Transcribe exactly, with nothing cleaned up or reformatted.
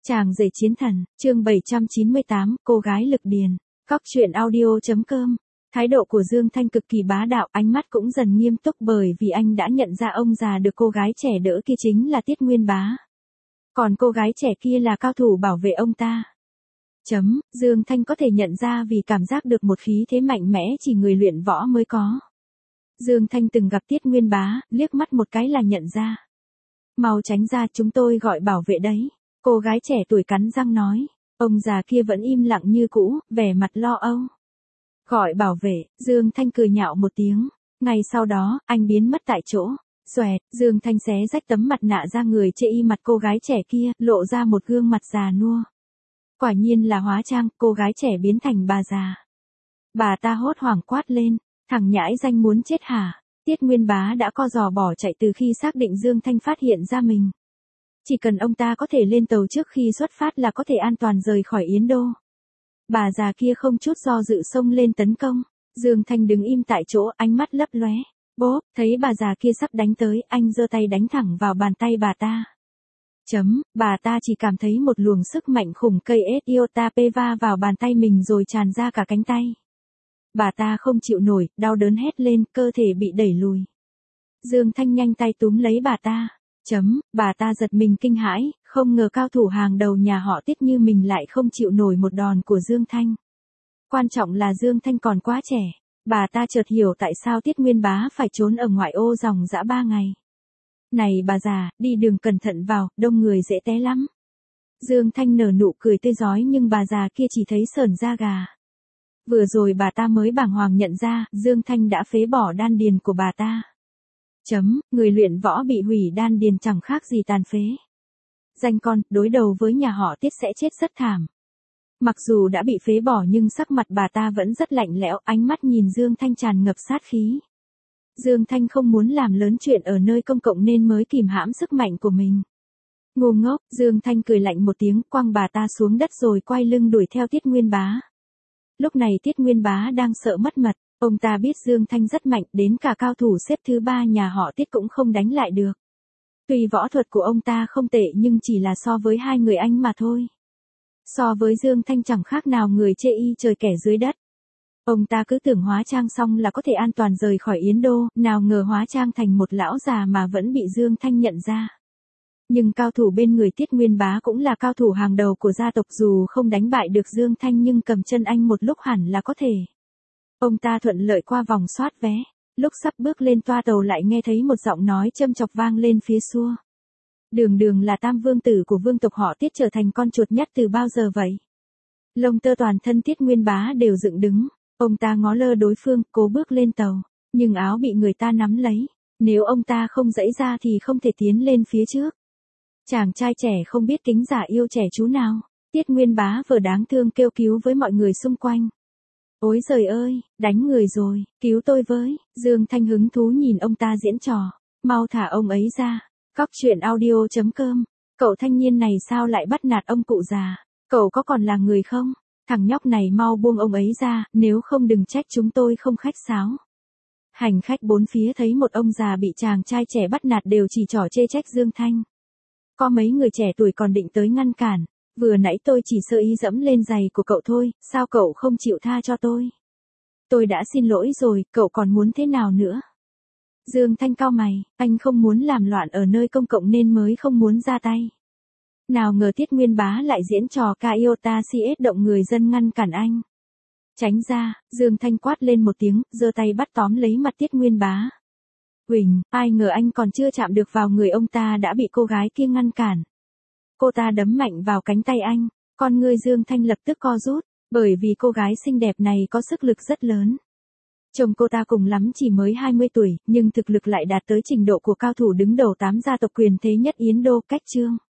Chàng rể chiến thần, chương bảy trăm chín mươi tám, cô gái lực điền. Cóc truyện audio.com. Thái độ của Dương Thanh cực kỳ bá đạo, ánh mắt cũng dần nghiêm túc bởi vì anh đã nhận ra ông già được cô gái trẻ đỡ kia chính là Tiết Nguyên Bá. Còn cô gái trẻ kia là cao thủ bảo vệ ông ta. Chấm, Dương Thanh có thể nhận ra vì cảm giác được một khí thế mạnh mẽ chỉ người luyện võ mới có. Dương Thanh từng gặp Tiết Nguyên Bá, liếc mắt một cái là nhận ra. Mau tránh ra, chúng tôi gọi bảo vệ đấy. Cô gái trẻ tuổi cắn răng nói. Ông già kia vẫn im lặng như cũ, vẻ mặt lo âu. Gọi bảo vệ, Dương Thanh cười nhạo một tiếng. Ngay sau đó, anh biến mất tại chỗ. Xoẹt, Dương Thanh xé rách tấm mặt nạ ra người chê y mặt cô gái trẻ kia, lộ ra một gương mặt già nua. Quả nhiên là hóa trang, cô gái trẻ biến thành bà già. Bà ta hốt hoảng quát lên. Thằng nhãi danh muốn chết hả? Tiết Nguyên Bá đã co giò bỏ chạy từ khi xác định Dương Thanh phát hiện ra mình. Chỉ cần ông ta có thể lên tàu trước khi xuất phát là có thể an toàn rời khỏi Yến Đô. Bà già kia không chút do dự xông lên tấn công. Dương Thanh đứng im tại chỗ, ánh mắt lấp lóe. Bốp, thấy bà già kia sắp đánh tới, anh giơ tay đánh thẳng vào bàn tay bà ta. Chấm, bà ta chỉ cảm thấy một luồng sức mạnh khủng cây ét iota pê va vào bàn tay mình rồi tràn ra cả cánh tay. Bà ta không chịu nổi, đau đớn hét lên, cơ thể bị đẩy lùi. Dương Thanh nhanh tay túm lấy bà ta. Chấm, bà ta giật mình kinh hãi, không ngờ cao thủ hàng đầu nhà họ Tiết như mình lại không chịu nổi một đòn của Dương Thanh. Quan trọng là Dương Thanh còn quá trẻ. Bà ta chợt hiểu tại sao Tiết Nguyên Bá phải trốn ở ngoại ô dòng dã ba ngày. Này bà già, đi đường cẩn thận vào, đông người dễ té lắm. Dương Thanh nở nụ cười tươi rói nhưng bà già kia chỉ thấy sởn da gà. Vừa rồi bà ta mới bàng hoàng nhận ra, Dương Thanh đã phế bỏ đan điền của bà ta. Chấm, người luyện võ bị hủy đan điền chẳng khác gì tàn phế. Danh con, đối đầu với nhà họ Tiết sẽ chết rất thảm. Mặc dù đã bị phế bỏ nhưng sắc mặt bà ta vẫn rất lạnh lẽo, ánh mắt nhìn Dương Thanh tràn ngập sát khí. Dương Thanh không muốn làm lớn chuyện ở nơi công cộng nên mới kìm hãm sức mạnh của mình. Ngu ngốc, Dương Thanh cười lạnh một tiếng, quăng bà ta xuống đất rồi quay lưng đuổi theo Tiết Nguyên Bá. Lúc này Tiết Nguyên Bá đang sợ mất mật, ông ta biết Dương Thanh rất mạnh, đến cả cao thủ xếp thứ ba nhà họ Tiết cũng không đánh lại được. Tuy võ thuật của ông ta không tệ nhưng chỉ là so với hai người anh mà thôi. So với Dương Thanh chẳng khác nào người chê y trời kẻ dưới đất. Ông ta cứ tưởng hóa trang xong là có thể an toàn rời khỏi Yến Đô, nào ngờ hóa trang thành một lão già mà vẫn bị Dương Thanh nhận ra. Nhưng cao thủ bên người Tiết Nguyên Bá cũng là cao thủ hàng đầu của gia tộc, dù không đánh bại được Dương Thanh nhưng cầm chân anh một lúc hẳn là có thể. Ông ta thuận lợi qua vòng soát vé, lúc sắp bước lên toa tàu lại nghe thấy một giọng nói châm chọc vang lên phía xua. Đường Đường là tam vương tử của vương tộc họ Tiết, trở thành con chuột nhắt từ bao giờ vậy? Lông tơ toàn thân Tiết Nguyên Bá đều dựng đứng, ông ta ngó lơ đối phương, cố bước lên tàu, nhưng áo bị người ta nắm lấy. Nếu ông ta không giãy ra thì không thể tiến lên phía trước. Chàng trai trẻ không biết kính già yêu trẻ chú nào, Tiết Nguyên Bá vừa đáng thương kêu cứu với mọi người xung quanh. Ôi giời ơi, đánh người rồi, cứu tôi với. Dương Thanh hứng thú nhìn ông ta diễn trò, mau thả ông ấy ra. Cóc truyện audio.com. Cậu thanh niên này sao lại bắt nạt ông cụ già? Cậu có còn là người không? Thằng nhóc này mau buông ông ấy ra, nếu không đừng trách chúng tôi không khách sáo. Hành khách bốn phía thấy một ông già bị chàng trai trẻ bắt nạt đều chỉ trỏ chê trách Dương Thanh. Có mấy người trẻ tuổi còn định tới ngăn cản. Vừa nãy tôi chỉ sơ ý dẫm lên giày của cậu thôi, sao cậu không chịu tha cho tôi? Tôi đã xin lỗi rồi, cậu còn muốn thế nào nữa? Dương Thanh cau mày, anh không muốn làm loạn ở nơi công cộng nên mới không muốn ra tay. Nào ngờ Tiết Nguyên Bá lại diễn trò ca iota cs động người dân ngăn cản anh. Tránh ra, Dương Thanh quát lên một tiếng, giơ tay bắt tóm lấy mặt Tiết Nguyên Bá. Huỳnh, ai ngờ anh còn chưa chạm được vào người ông ta đã bị cô gái kia ngăn cản. Cô ta đấm mạnh vào cánh tay anh, con ngươi Dương Thanh lập tức co rút, bởi vì cô gái xinh đẹp này có sức lực rất lớn. Chồng cô ta cùng lắm chỉ mới hai mươi tuổi, nhưng thực lực lại đạt tới trình độ của cao thủ đứng đầu tám gia tộc quyền thế nhất Yến Đô, Cách Trương.